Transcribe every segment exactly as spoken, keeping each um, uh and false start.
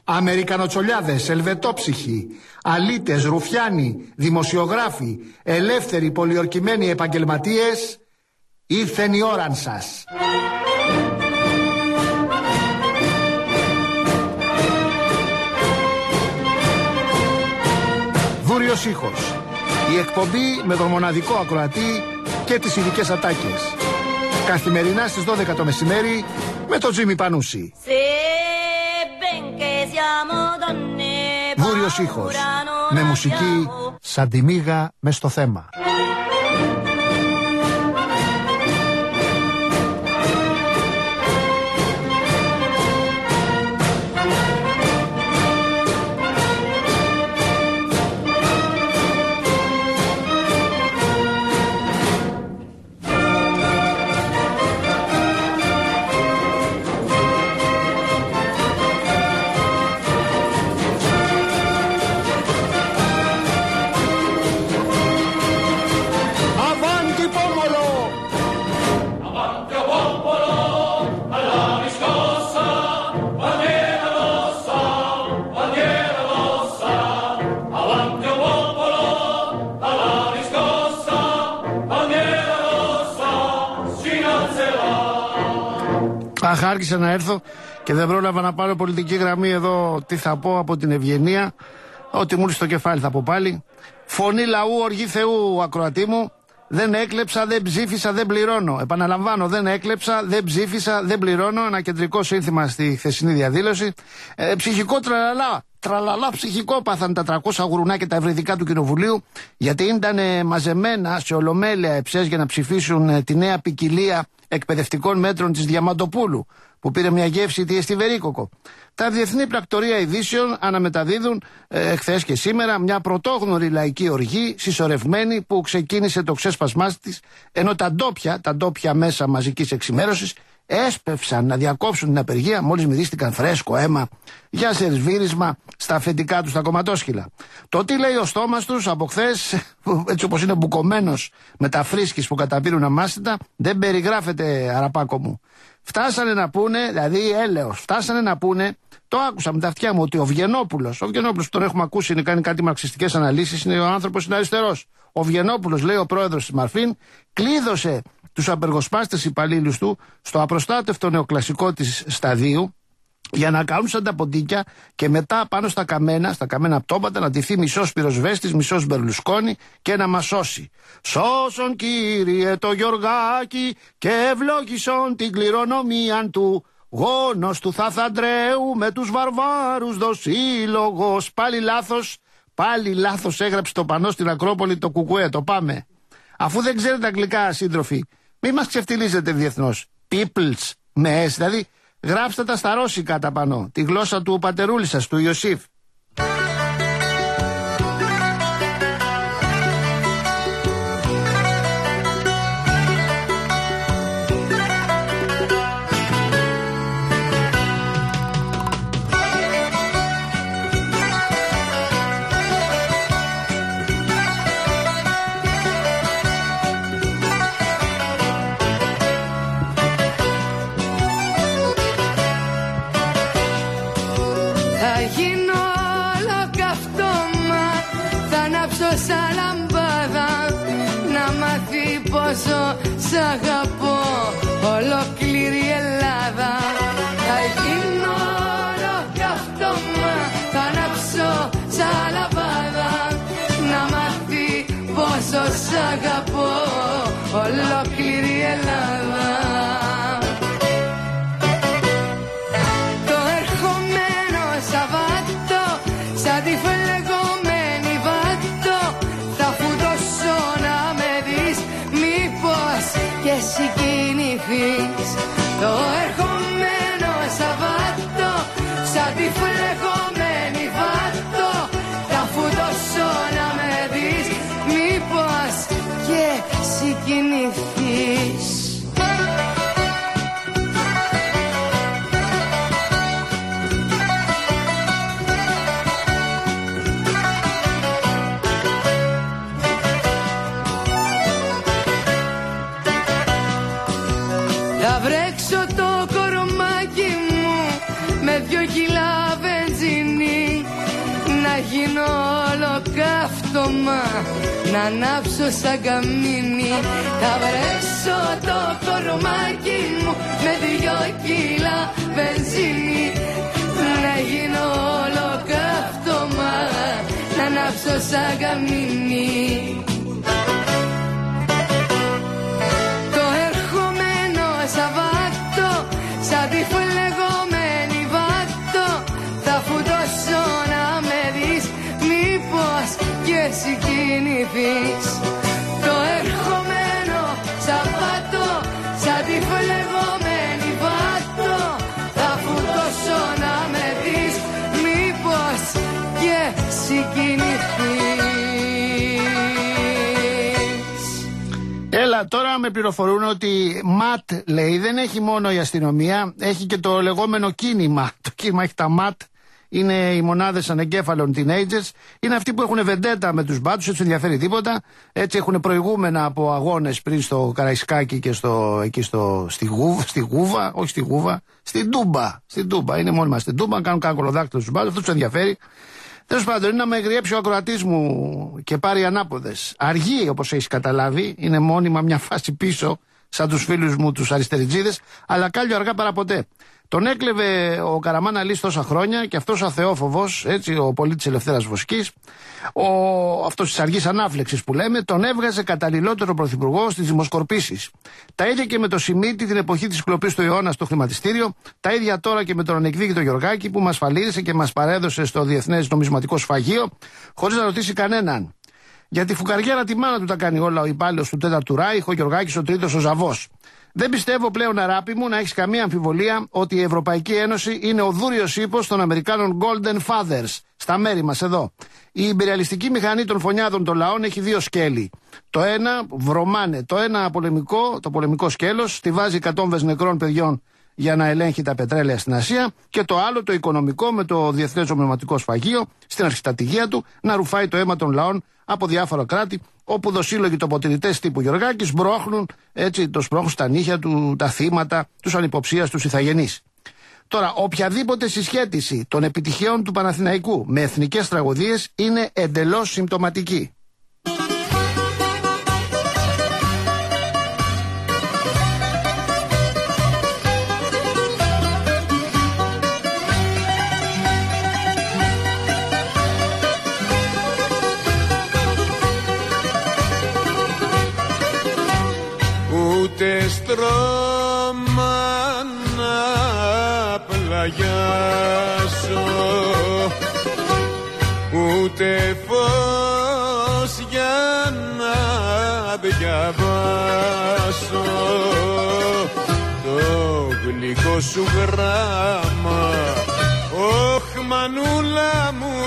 Αμερικανοτσολιάδες, ελβετόψυχοι, αλήτες, ρουφιάνοι, δημοσιογράφοι, ελεύθεροι πολιορκημένοι επαγγελματίες, ήρθεν η ώρα σας. Βούριος ήχος. Η εκπομπή με τον μοναδικό ακροατή και τις ειδικές ατάκες. Καθημερινά στις δώδεκα το μεσημέρι με τον Τζίμι Πανούση. Βούριος ήχος. Με μουσική σαν τη μύγα μες στο θέμα. Αχ, άρχισα να έρθω και δεν πρόλαβα να πάρω πολιτική γραμμή εδώ. Τι θα πω από την ευγενία. Ό,τι μου ήρθε στο κεφάλι θα πω πάλι. Φωνή λαού, οργή Θεού, ακροατή μου. Δεν έκλεψα, δεν ψήφισα, δεν πληρώνω. Επαναλαμβάνω, δεν έκλεψα, δεν ψήφισα, δεν πληρώνω. Ένα κεντρικό σύνθημα στη χθεσινή διαδήλωση. Ε, ψυχικό τραλαλά. Τραλαλά ψυχικό πάθαν τα τριακόσια γουρουνά και τα ευρυδικά του Κοινοβουλίου, γιατί ήταν μαζεμένα σε ολομέλεια εψές για να ψηφίσουν τη νέα ποικιλία εκπαιδευτικών μέτρων της Διαμαντοπούλου, που πήρε μια γεύση τη Εστιβερίκοκο. Τα διεθνή πρακτορία ειδήσεων αναμεταδίδουν ε, χθες και σήμερα μια πρωτόγνωρη λαϊκή οργή, συσσωρευμένη, που ξεκίνησε το ξέσπασμά της, ενώ τα ντόπια, τα ντόπια μέσα μαζικής εξημέρωσης έσπευσαν να διακόψουν την απεργία μόλις μυρίστηκαν φρέσκο αίμα για σερβίρισμα στα αφεντικά τους τα κομματόσχυλα. Το τι λέει ο στόμας τους από χθες, έτσι όπως είναι μπουκωμένος με τα φρίσκης που καταπίνουν αμάσιτα, δεν περιγράφεται, αραπάκο μου. Φτάσανε να πούνε, δηλαδή έλεος, φτάσανε να πούνε, το άκουσα με τα αυτιά μου, ότι ο Βγενόπουλος, ο Βγενόπουλος που τον έχουμε ακούσει, είναι, κάνει κάτι μαρξιστικές αναλύσεις, είναι ο άνθρωπος, είναι αριστερός. Ο Βγενόπουλος, λέει ο πρόεδρος της Μαρφίν, κλείδωσε τους απεργοσπάστες υπαλλήλους του στο απροστάτευτο νεοκλασικό της σταδίου για να κάνουν σαν τα ποντίκια και μετά πάνω στα καμένα, στα καμένα πτώματα να ντυθεί μισός πυροσβέστης, μισός Μπερλουσκόνη και να μας σώσει. Σώσον Κύριε το Γιωργάκη και ευλόγησον την κληρονομία του. Γόνος του Θαθαντρέου με τους βαρβάρους δοσύλλογος. Πάλι λάθος, πάλι λάθος έγραψε το πανό στην Ακρόπολη το κουκουέ. Το πάμε. Αφού δεν ξέρετε αγγλικά, σύντροφοι, μη μας ξεφτιλίζετε διεθνώς. Peoples με S, δηλαδή γράψτε τα στα ρώσικα τα πανώ, τη γλώσσα του πατερούλη σας, του Ιωσήφ. Σαν λαμπάδα να μάθει πόσο σ' αγαπώ ολόκληρη Ελλάδα. Θα γίνω όλο καυτόμα, θα ανάψω σαν λαμπάδα να μάθει πόσο σ' αγαπώ ολόκληρη Ελλάδα. Το ερχομένο Σαββάτο σαν τη φλεγωμένη βάτο θα φουτώσω να με δεις, μήπως και συγκινηθείς. Το ερχομένο Σαββάτο σαν τη φλεγωμένη βάτο θα φουτώσω να με δεις, μήπως και συγκινηθείς. Θα βρέξω το κορομάκι μου με δυο κιλά βενζίνη να γίνω ολοκαύτωμα, να ανάψω σαν καμίνι, θα βρέξω το κορμάκι μου με δυο κιλά βενζίνη. Να γίνω ολοκαύτωμα, να ανάψω σαν καμίνι. Το ερχομένο Σαββάτο, σαν τη φλεγόμενη βάτο, θα φουτώσω να με δεις, μήπως και εσύ κινηθείς. Το ερχομένο Σαββάτο, σαν τη φλεγόμενη βάτο, θα φουτώσω να με δεις, μήπως και εσύ κινηθείς. Έλα, τώρα με πληροφορούν ότι ΜΑΤ, λέει, δεν έχει μόνο η αστυνομία, έχει και το λεγόμενο κίνημα. Το κίνημα έχει τα ΜΑΤ, είναι οι μονάδες ανεγκέφαλων teenagers, είναι αυτοί που έχουν βεντέτα με τους μπάτσους, έτσι ενδιαφέρει τίποτα, έτσι έχουν προηγούμενα από αγώνες πριν στο Καραϊσκάκι και στο, εκεί στο, στη, Γούβα, στη Γούβα, όχι στη Γούβα, στην Τούμπα, στην Τούμπα, είναι μόνοι μας στην Τούμπα, κάνουν κάνα κολοδάκτυλο στους μπάτσους, αυτό τους ενδιαφέρει. Τέλος πάντων, είναι να με γριέψει ο ακροατής μου και πάρει ανάποδες. Αργεί, όπως έχεις καταλάβει, είναι μόνιμα μια φάση πίσω, σαν τους φίλους μου τους αριστεριτζίδες, αλλά κάλλιο αργά παρά ποτέ. Τον έκλεβε ο Καραμάν Αλής τόσα χρόνια και αυτός ο αθεόφοβος, έτσι, ο πολίτης Ελευθέρας Βοσκής, ο, αυτός της αργής ανάφλεξης που λέμε, τον έβγαζε καταλληλότερο πρωθυπουργό στις δημοσκορπίσεις. Τα ίδια και με το Σιμίτη την εποχή της κλοπής του αιώνα στο χρηματιστήριο, τα ίδια τώρα και με τον ανεκδίκητο Γεωργάκη που μας φαλήρισε και μας παρέδωσε στο Διεθνές Νομισματικό Σφαγείο, χωρίς να ρωτήσει κανέναν. Για τη φουκαριέρα τη μάνα του τα κάνει όλα ο υπάλληλος του τέταρτου Ράιχ, ο Γεωργάκης ο τρίτος, ο Ζαβός. Δεν πιστεύω πλέον, αράπη μου, να έχεις καμία αμφιβολία ότι η Ευρωπαϊκή Ένωση είναι ο δούριος ύπος των Αμερικάνων Golden Fathers, στα μέρη μας εδώ. Η ιμπεριαλιστική μηχανή των φωνιάδων των λαών έχει δύο σκέλη. Το ένα βρωμάνε, το ένα πολεμικό, το πολεμικό σκέλος, στιβάζει εκατόμβες νεκρών παιδιών για να ελέγχει τα πετρέλαια στην Ασία, και το άλλο, το οικονομικό, με το Διεθνές Νομισματικό Σφαγείο, στην αρχιστατηγία του, να ρουφάει το αίμα των λαών από διάφορα κράτη, όπου δοσύλλογοι τοποτηρητές τύπου Γεωργάκης μπρόχνουν, έτσι, το σπρώχνουν στα νύχια του τα θύματα, τους ανυποψίας, τους ηθαγενείς. Τώρα, οποιαδήποτε συσχέτιση των επιτυχιών του Παναθηναϊκού με εθνικές τραγωδίες είναι εντελώς συμπτωματική. Ούτε στρώμα να πλαγιάσω, ούτε φως για να διαβάσω το γλυκό σου γράμμα. Ωχ, μανούλα μου,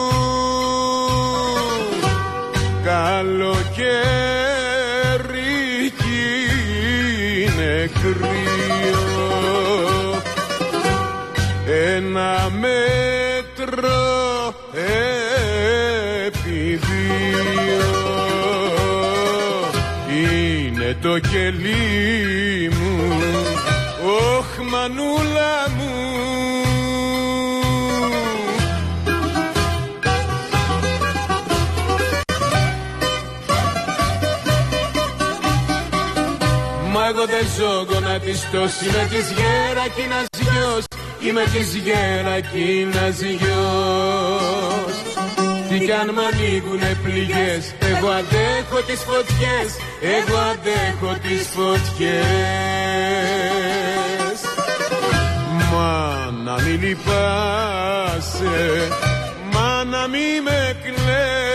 καλοκαίρι κι είναι κρύο, ένα μέτρο επί δύο είναι το κελί μου. Ωχ, μανούλα μου, μα εγώ δεν ζω γονατιστός, είμαι της Γερακίνας γιος, είμαι της Γερακίνας γιος. Τι κι αν μ' ανοίγουνε πληγές, εγώ αντέχω τις φωτιές, εγώ αντέχω τις φωτιές. Μα να μη λυπάσαι, μα να μη με κλαις.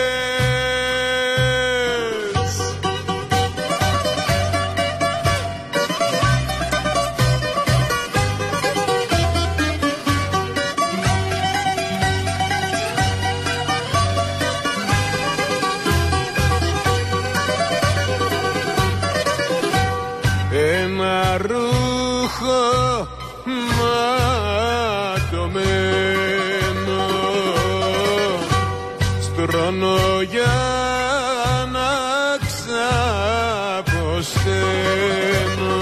Ένα ρούχο ματωμένο στρώνω για να ξαποσταίνω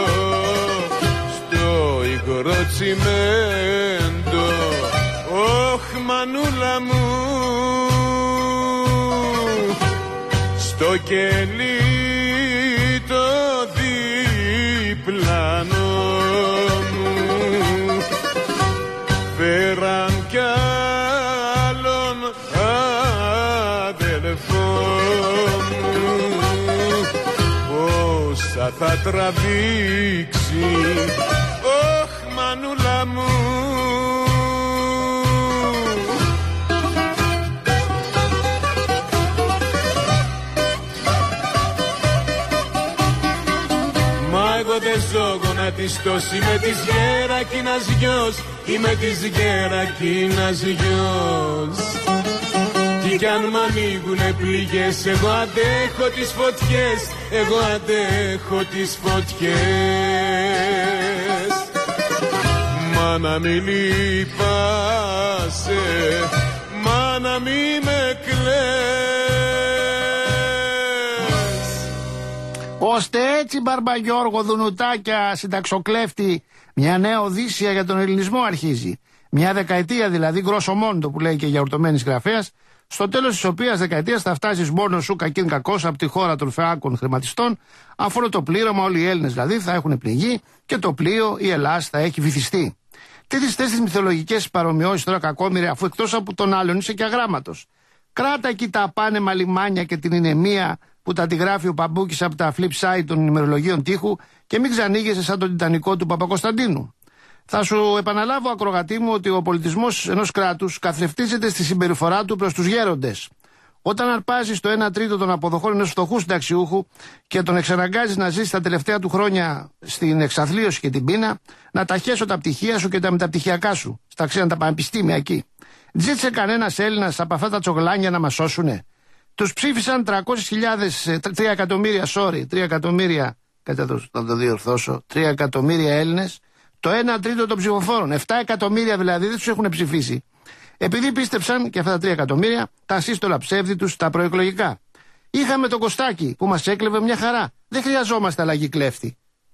στο υγρό τσιμέντο. Ωχ, μανούλα μου, το κελί το διπλανό μου φέραν κι άλλον αδελφό μου, πόσα θα τραβήξει, όχ μανούλα μου. Δεν ζω γονατιστός, είμαι της Γερακίνας γιος, είμαι της Γερακίνας γιος. Τι κι αν μ' ανοίγουνε πληγές, εγώ αντέχω τις φωτιές, εγώ αντέχω τις φωτιές. Μα να μη λυπάσαι, μα να μη με κλαις. Ώστε έτσι, Μπαρμπαγιώργο, Δουνουτάκια, συνταξοκλέφτη, μια νέα οδύσσια για τον ελληνισμό αρχίζει. Μια δεκαετία δηλαδή, γκρόσο μόντο που λέει και γιαουρτωμένη συγγραφέας, στο τέλος της οποίας δεκαετίας θα φτάσεις μόνο σου κακήν κακός από τη χώρα των φεάκων χρηματιστών, αφού το πλήρωμα όλοι οι Έλληνες δηλαδή θα έχουν πληγεί και το πλοίο η Ελλάς θα έχει βυθιστεί. Τέτοιες τις μυθολογικές παρομοιώσεις τώρα, κακόμοιρε, αφού εκτός από τον άλλον είσαι και αγράμματος. Κράτα εκεί τα απάνεμα λιμάνια και την ηνεμία που τα αντιγράφει ο Παμπούκης από τα flip side των ημερολογίων τείχου και μην ξανοίγεσαι σαν τον Τιτανικό του Παπακοσταντίνου. Θα σου επαναλάβω, ακρογατή μου, ότι ο πολιτισμός ενός κράτους καθρεφτίζεται στη συμπεριφορά του προς τους γέροντες. Όταν αρπάζεις το ένα τρίτο των αποδοχών ενός φτωχού συνταξιούχου και τον εξαναγκάζεις να ζήσει τα τελευταία του χρόνια στην εξαθλίωση και την πείνα, να ταχέσω τα πτυχία σου και τα μεταπτυχιακά σου, στα ξένα τα πανεπιστήμια εκεί. Ζήτησε κανένας Έλληνας από αυτά τα τσογλάνια να μας σώσουνε? Τους ψήφισαν τριακόσιες χιλιάδες, τρία εκατομμύρια, sorry, τρία εκατομμύρια, κάτι θα το διορθώσω, τρία εκατομμύρια Έλληνες, το ένα τρίτο των ψηφοφόρων, επτά εκατομμύρια δηλαδή δεν τους έχουν ψηφίσει. Επειδή πίστεψαν και αυτά τα τρία εκατομμύρια, τα σύστολα ψεύδι τους τα προεκλογικά. Είχαμε τον Κωστάκη που μας έκλεβε μια χαρά. Δεν χρειαζόμαστε αλλαγή κλέφτη.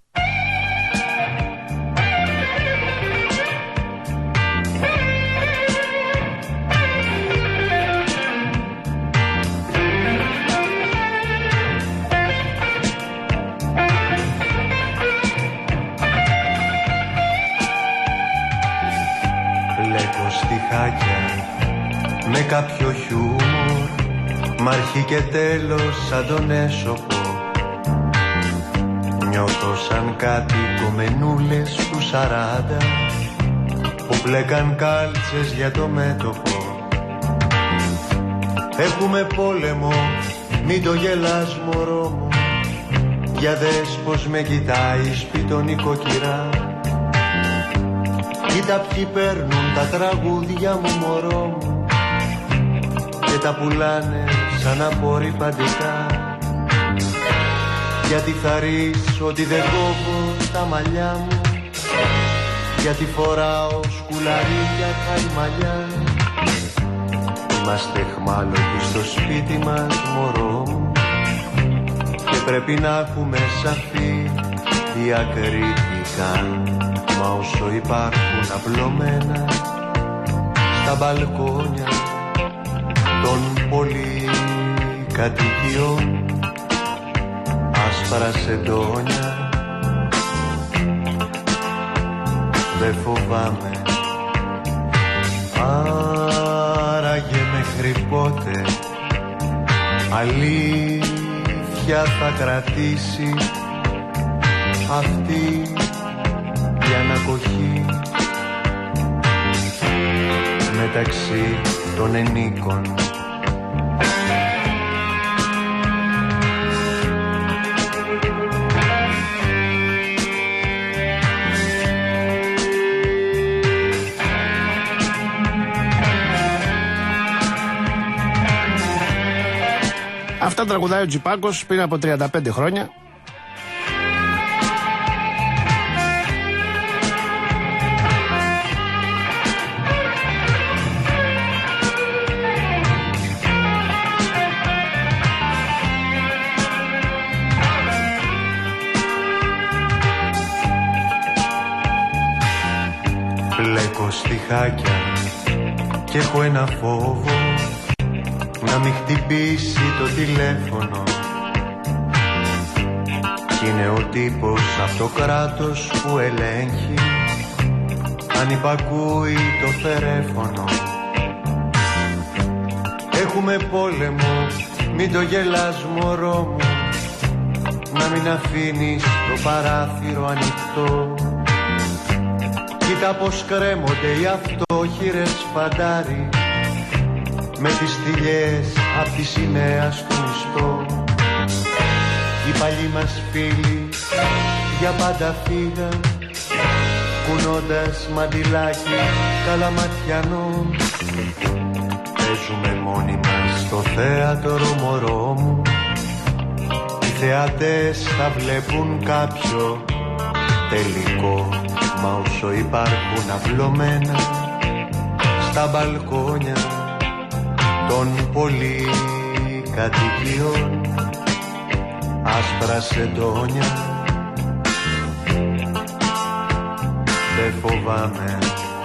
Με κάποιο χιούμορ, μ' αρχή και τέλος σαν τον Έσοπο. Νιώθω σαν κάτι κομμενούλες του σαράντα που πλέκαν κάλτσες για το μέτωπο. Έχουμε πόλεμο, μην το γελάς μωρό μου, για δες πως με κοιτάει σπίτον νοικοκυρά. Κοίτα ποιοι παίρνουν τα τραγούδια μου μωρό μου και τα πουλάνε σαν απορριπαντικά. Γιατί θα ρεις ότι δεν κόβω τα μαλλιά μου, γιατί φοράω σκουλαρίκια καημαλιά. Είμαστε εχμάλωτοι στο σπίτι μας μωρό μου και πρέπει να έχουμε σαφή διακριτικά. Μα όσο υπάρχουν απλωμένα στα μπαλκόνια των πολυκατοικιών άσπρα σεντόνια, δεν φοβάμαι. Άραγε μέχρι πότε αλήθεια θα κρατήσει αυτή η ανακοχή μεταξύ των ενίκων. Αυτά τραγουδάει ο Τζιπάκος πριν από τριάντα πέντε χρόνια. Πλέκω στιχάκια και έχω ένα φόβο να μην χτυπήσει το τηλέφωνο κι είναι ο τύπος από το κράτος που ελέγχει αν υπακούει το φερέφωνο. Έχουμε πόλεμο, μην το γελάς μωρό μου, να μην αφήνεις το παράθυρο ανοιχτό. Κοίτα πως κρέμονται οι αυτόχειρες φαντάροι με τις θηλιές απ' τη σημαία στο μισθό. Οι παλιοί μας φίλοι για πάντα φύγαν, κουνώντας μαντιλάκι καλαματιανό. Παίζουμε μόνοι μας στο θέατρο μωρό μου, οι θεατές θα βλέπουν κάποιο τελικό. Μα όσο υπάρχουν αυλωμένα στα μπαλκόνια των πολυκατοικιών άσπρα σεντόνια, δεν φοβάμαι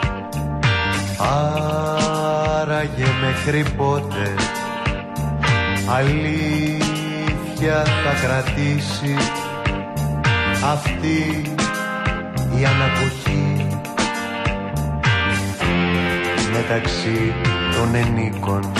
άραγε μέχρι πότε αλήθεια θα κρατήσει αυτή η αναποχή μεταξύ των ενίκων.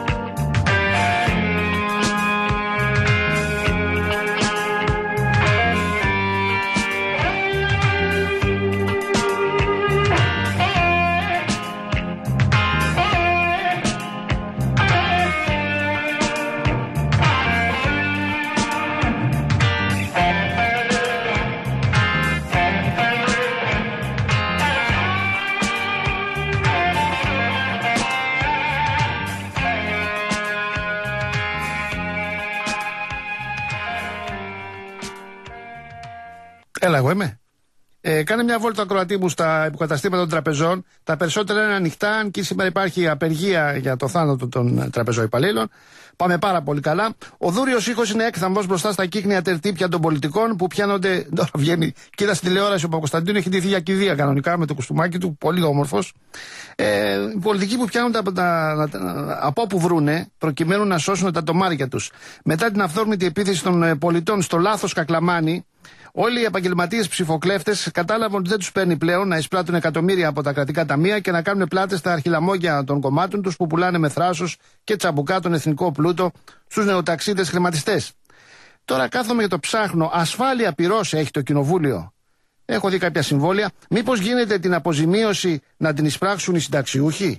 Έλα, εγώ είμαι. Ε, κάνε μια βόλτα ακροατή μου στα υποκαταστήματα των τραπεζών. Τα περισσότερα είναι ανοιχτά, αν και σήμερα υπάρχει απεργία για το θάνατο των τραπεζοϊπαλλήλων. Πάμε πάρα πολύ καλά. Ο δούριος ήχος είναι έκθαμβος μπροστά στα κύκνια τερτύπια των πολιτικών που πιάνονται. Τώρα βγαίνει, κοίτα στην τηλεόραση ο Παπακοσταντίνου, έχει ντυθεί για κηδεία κανονικά με το κουστούμάκι του, πολύ όμορφος. Ε, οι πολιτικοί που πιάνονται από, τα, από όπου βρούνε, προκειμένου να σώσουν τα τομάρια τους. Μετά την αυθόρμητη επίθεση των πολιτών στο λάθος κακλαμάνι, όλοι οι επαγγελματίες ψηφοκλέφτες κατάλαβαν ότι δεν τους παίρνει πλέον να εισπράττουν εκατομμύρια από τα κρατικά ταμεία και να κάνουν πλάτες στα αρχιλαμόγια των κομμάτων τους που πουλάνε με θράσος και τσαμπουκά τον εθνικό πλούτο στους νεοταξίδες χρηματιστές. Τώρα κάθομαι και το ψάχνω. Ασφάλεια πυρός έχει το κοινοβούλιο. Έχω δει κάποια συμβόλαια. Μήπως γίνεται την αποζημίωση να την εισπράξουν οι συνταξιούχοι?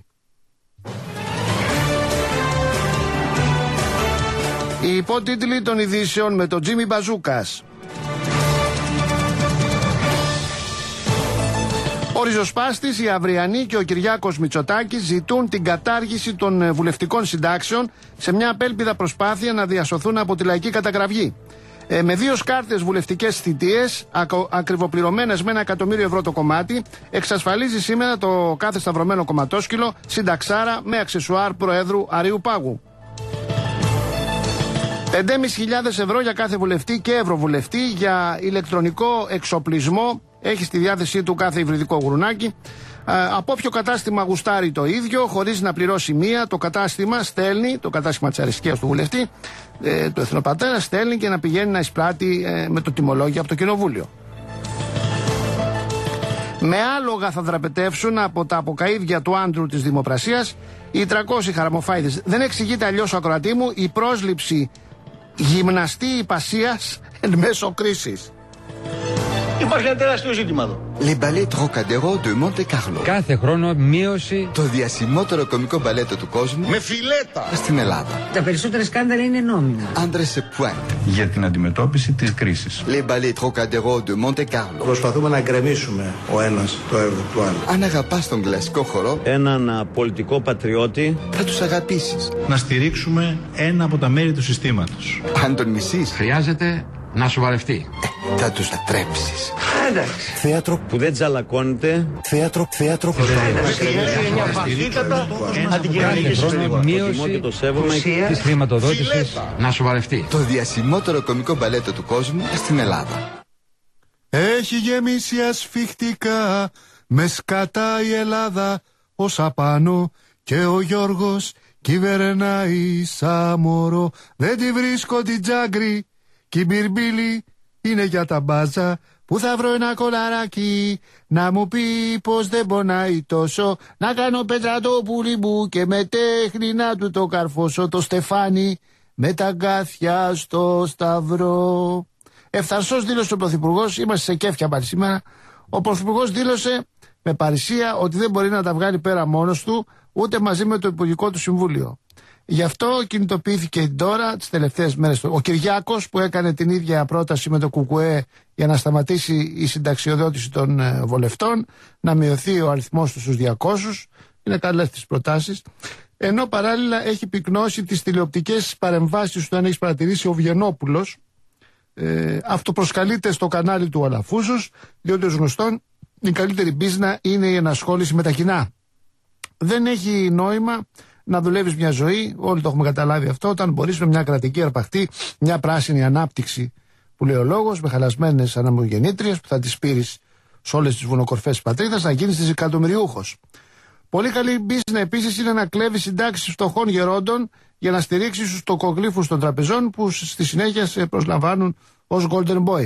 Οι υπότιτλοι των ειδήσεων με τον Τζίμι Μπαζούκας. Ο Ριζοσπάστης, η Αυριανή και ο Κυριάκος Μητσοτάκης ζητούν την κατάργηση των βουλευτικών συντάξεων σε μια απέλπιδα προσπάθεια να διασωθούν από τη λαϊκή καταγραφή. Ε, με δύο σκάρτες βουλευτικές θητείες, ακο, ακριβοπληρωμένες με ένα εκατομμύριο ευρώ το κομμάτι, εξασφαλίζει σήμερα το κάθε σταυρωμένο κομματόσκυλο συνταξάρα με αξεσουάρ Προέδρου Αρείου Πάγου. πέντε χιλιάδες πεντακόσια ευρώ για κάθε βουλευτή και ευρωβουλευτή για ηλεκτρονικό εξοπλισμό έχει στη διάθεσή του κάθε υβριδικό γουρνάκι. Ε, από όποιο κατάστημα γουστάρει το ίδιο, χωρίς να πληρώσει μία, το κατάστημα στέλνει, το κατάστημα της αριστείας του βουλευτή, ε, του εθνοπατέρα, στέλνει και να πηγαίνει να εισπράττει ε, με το τιμολόγιο από το κοινοβούλιο. Με άλογα θα δραπετεύσουν από τα αποκαΐδια του άντρου της δημοπρασίας οι τριακόσιοι χαραμοφάιδες. Δεν εξηγείται αλλιώς, ακροατή μου, η πρόσληψη γυμναστή υπασίας εν μέσω κρίσης. Υπάρχει ένα τεράστιο ζήτημα εδώ. Les ballets Trocadéro de Monte Carlo. Κάθε χρόνο μείωση. Το διασημότερο κωμικό μπαλέτο του κόσμου. Με φιλέτα. Στην Ελλάδα. Τα περισσότερα σκάνδαλα είναι νόμιμα. André σε pointe. Για την αντιμετώπιση της κρίσης. Les ballets Trocadéro de Monte Carlo. Προσπαθούμε να γκρεμίσουμε ο ένας το έργο του άλλου. Αν αγαπάς τον κλασικό χορό, έναν πολιτικό πατριώτη, θα τους αγαπήσεις. Να στηρίξουμε ένα από τα μέρη του συστήματος. Αν τον μισείς, Χρειάζεται να σοβαρευτεί. Ε, θα τους λατρέψεις. Εντάξει. θέατρο που δεν τζαλακώνεται, θέατρο, θέατρο που δεν Μια παθήτατα Κάθε χρόνο μείωση της χρηματοδότησης να σοβαρευτεί. Το διασημότερο κωμικό μπαλέτο του κόσμου στην Ελλάδα. Έχει γεμίσει ασφιχτικά με σκατά η Ελλάδα ως απάνω και ο Γιώργος κυβερνάει σαν μωρό. Δεν τη βρίσκω την τζάγκρη κι η μπυρμπίλη είναι για τα μπάζα. Πού θα βρω ένα κολαράκι να μου πει πως δεν πονάει τόσο. Να κάνω πέτρα το πουλί μου και με τέχνη να του το καρφώσω. Το στεφάνι με τα γκάθια στο σταυρό. Ευθαρσός δήλωσε ο Πρωθυπουργός, είμαστε σε κέφια πάλι σήμερα. Ο Πρωθυπουργός δήλωσε με παρησία ότι δεν μπορεί να τα βγάλει πέρα μόνος του, ούτε μαζί με το Υπουργικό του Συμβούλιο. Γι' αυτό κινητοποιήθηκε τώρα τις τελευταίες μέρες ο Κυριάκος, που έκανε την ίδια πρόταση με το ΚΚΕ για να σταματήσει η συνταξιοδότηση των βολευτών, να μειωθεί ο αριθμός του στους διακόσιους. Είναι καλές τις προτάσεις. Ενώ παράλληλα έχει πυκνώσει τις τηλεοπτικές παρεμβάσεις του, αν έχεις παρατηρήσει, ο Βιενόπουλος. Ε, αυτοπροσκαλείται στο κανάλι του Αλαφούζος, διότι ως γνωστόν η καλύτερη μπίζνα είναι η ενασχόληση με τα κοινά. Δεν έχει νόημα να δουλεύεις μια ζωή, όλοι το έχουμε καταλάβει αυτό, όταν μπορείς με μια κρατική αρπαχτή, μια πράσινη ανάπτυξη που λέει ο λόγος, με χαλασμένες αναμογεννήτριες που θα τις πήρεις σε όλες τις βουνοκορφές της πατρίδας, να γίνεις της εκατομμυριούχος. Πολύ καλή μπίζνα επίσης είναι να κλέβει συντάξεις φτωχών γερόντων για να στηρίξει στους τοκογλύφους των τραπεζών που στη συνέχεια σε προσλαμβάνουν ως Golden Boy.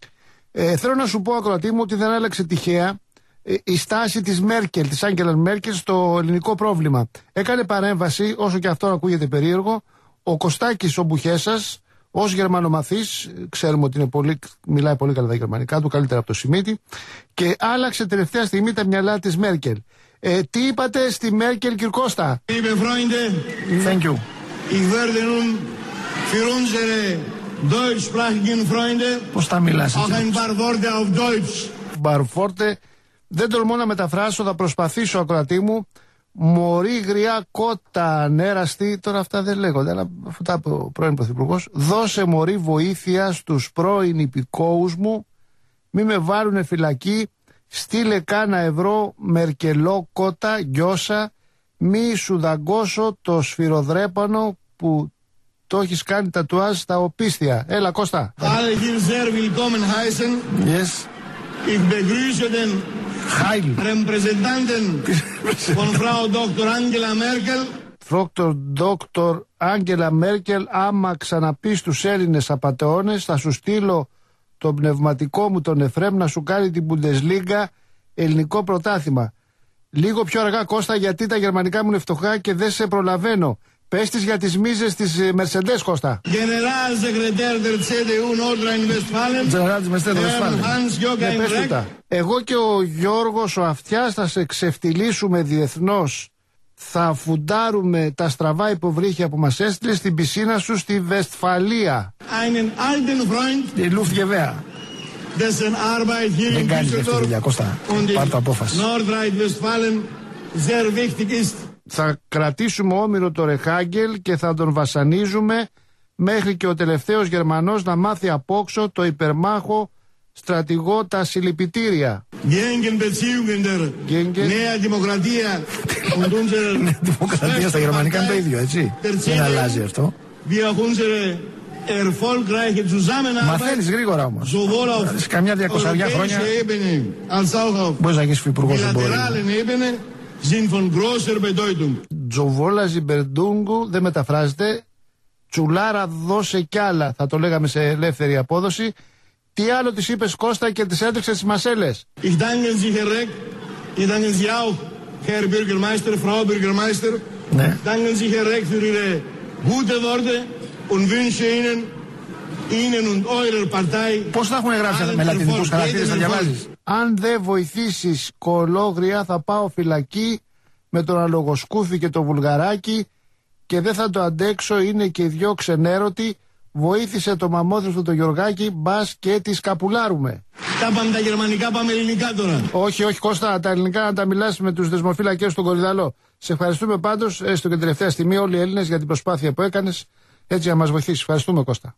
Ε, θέλω να σου πω, ακροατή μου, ότι δεν άλλαξε τυχαία ε, η στάση της Μέρκελ, της Άγγελα Μέρκελ στο ελληνικό πρόβλημα. Έκανε παρέμβαση, όσο και αυτό ακούγεται περίεργο, ο Κωστάκης ο Μπουχέσας, ως γερμανομαθής, ξέρουμε ότι είναι πολύ, μιλάει πολύ καλά τα γερμανικά του, καλύτερα από το Σιμίτη, και άλλαξε τελευταία στιγμή τα μυαλά της Μέρκελ. Ε, τι είπατε στη Μέρκελ, κύριε Κώστα? Liebe Freunde, Thank you. Ich werde nun für unsere deutschsprachigen Freunde Πώς τα μιλάς auch ein paar Worte auf Deutsch. Μπαρφόρτε, δεν τολμώ να μεταφράσω, θα προσπαθήσω, ακροατή μου. Μωρή γριά κότα ανέραστη, τώρα αυτά δεν λέγονται, αλλά αφού τα είπε ο πρώην Πρωθυπουργός, δώσε μωρή βοήθεια στους πρώην υπηκόους μου, μη με βάλουνε φυλακή, στείλε κάνα ευρώ μερκελό κότα, γιώσα, μη σου δαγκώσω το σφυροδρέπανο που το έχεις κάνει τατουάζ στα οπίστια. Έλα, Κώστα. Alle hier sehr willkommen heißen. Yes. Ich begrüße den Heil. Repräsentanten von Frau Doktor Angela Merkel. Φρόκτορ Δόκτωρ Άγγελα Μέρκελ, άμα ξαναπείς στους Έλληνες απατεώνες, θα σου στείλω το πνευματικό μου τον Εφρέμ να σου κάνει την Bundesliga ελληνικό πρωτάθλημα. Λίγο πιο αργά, Κώστα, γιατί τα γερμανικά μου είναι φτωχά και δεν σε προλαβαίνω. Πες τις για τις μίζες της Mercedes, Κώστα. Generalsekretär der τσέ ντι ου Nordrhein-Westfalen. General της Mercedes. Εγώ και ο Γιώργος ο Αυτιάς θα σε ξεφτυλίσουμε διεθνώς. Θα φουντάρουμε τα στραβά υποβρύχια που μας έστειλε στην πισίνα σου στη Βεσφαλία. Τη Luftgewehr. Δεν κάνει δεύτερη δουλειά, Κώστα. Πάρ' το απόφαση. Θα κρατήσουμε όμηρο το Ρεχάγκελ και θα τον βασανίζουμε μέχρι και ο τελευταίος Γερμανός να μάθει απόξω το υπερμάχο στρατηγό τα συλληπιτήρια. Νέα Δημοκρατία. Νέα Δημοκρατία στα γερμανικά είναι το ίδιο, έτσι. Δεν αλλάζει αυτό. Μαθαίνεις γρήγορα όμως. Σε καμιά διακοσαριά χρόνια μπορείς να γίνεις υπουργός εμπορίου. Τζοβόλα Ζιμπερντούγκου δεν μεταφράζεται. Τσουλάρα δώσε κι άλλα, θα το λέγαμε σε ελεύθερη απόδοση. Τι άλλο της είπες, Κώστα, και τις έτρεξε στις μασέλες? Ich danke Sie, Herr Reck. Ich danke Sie auch, Herr Bürgermeister, Frau Bürgermeister. Ναι. Danke Sie, Herr Reck, für Ihre gute Worte und wünsche Ihnen, Ihnen und eurer Partei. Πώς θα έχουν γράψει με λατινικούς χαρακτήρες, θα διαβάζεις? Αν δεν βοηθήσεις, κολόγρια, θα πάω φυλακή με τον αλογοσκούφι και το βουλγαράκι και δεν θα το αντέξω, είναι και οι δυο ξενέρωτοι. Βοήθησε το μαμόθρευτο το Γιωργάκι, μπας και τη σκαπουλάρουμε. Τα πάμε τα γερμανικά, πάμε ελληνικά τώρα. Όχι, όχι, Κώστα, τα ελληνικά να τα μιλάς με τους δεσμοφύλακες στον Κορυδαλό. Σε ευχαριστούμε πάντως, έστω και τελευταία στιγμή, όλοι οι Έλληνες για την προσπάθεια που έκανες, έτσι να μας βοηθήσεις. Ευχαριστούμε, Κώστα.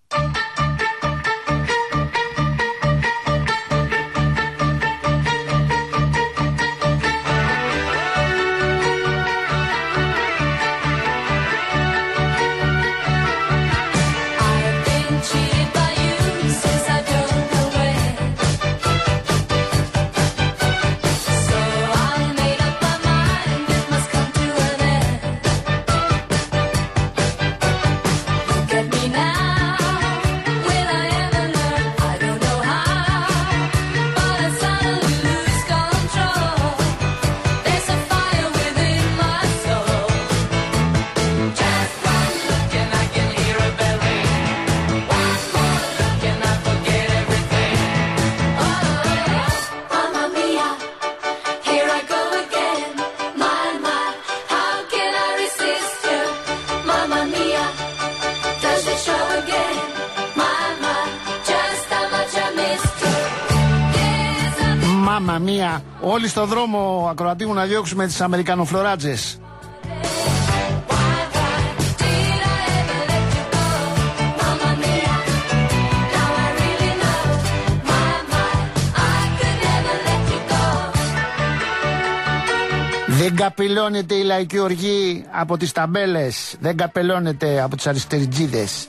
Μάμα μία. Όλοι στο δρόμο, ακροατή μου, να διώξουμε τις Αμερικανοφλωράτζες. Δεν καπελώνεται η λαϊκή οργή από τις ταμπέλες. Δεν καπελώνεται από τις αριστεριτζίδες.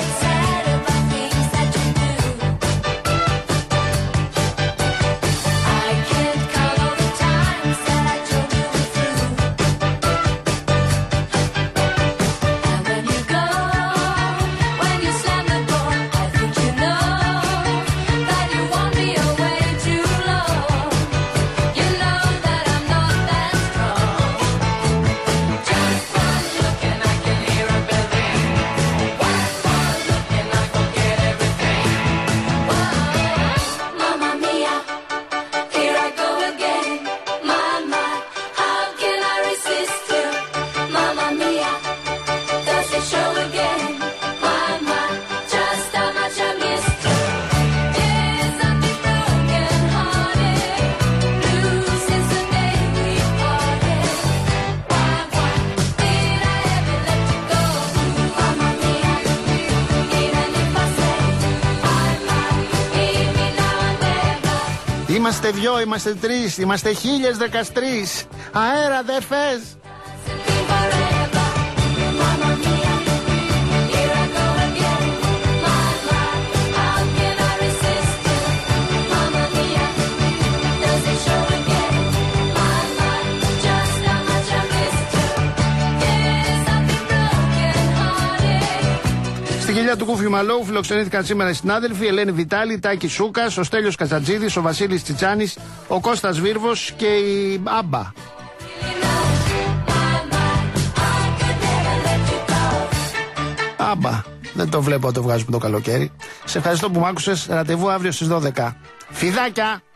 Είμαστε δυο, είμαστε τρεις, είμαστε χίλιες δεκαστρεις. Αέρα δε φες. Στη γελιά του Κούφιου Μαλώου φιλοξενήθηκαν σήμερα οι συνάδελφοι Ελένη Βιτάλη, Τάκη Σούκας, ο Στέλιος Κατσατζίδης, ο Βασίλης Τσιτσάνης, ο Κώστας Βίρβος και η Άμπα. Άμπα. Δεν το βλέπω να το βγάζουμε το καλοκαίρι. Σε ευχαριστώ που μ' άκουσες. Ραντεβού αύριο στις δώδεκα. Φιδάκια!